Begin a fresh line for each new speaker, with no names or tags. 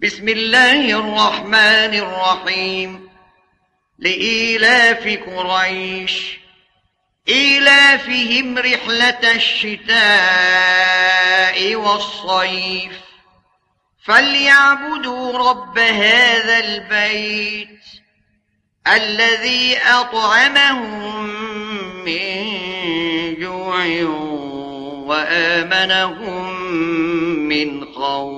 بسم الله الرحمن الرحيم. لإيلاف قريش إيلافهم رحلة الشتاء والصيف فليعبدوا رب هذا البيت الذي أطعمهم من جوع وآمنهم من خوف.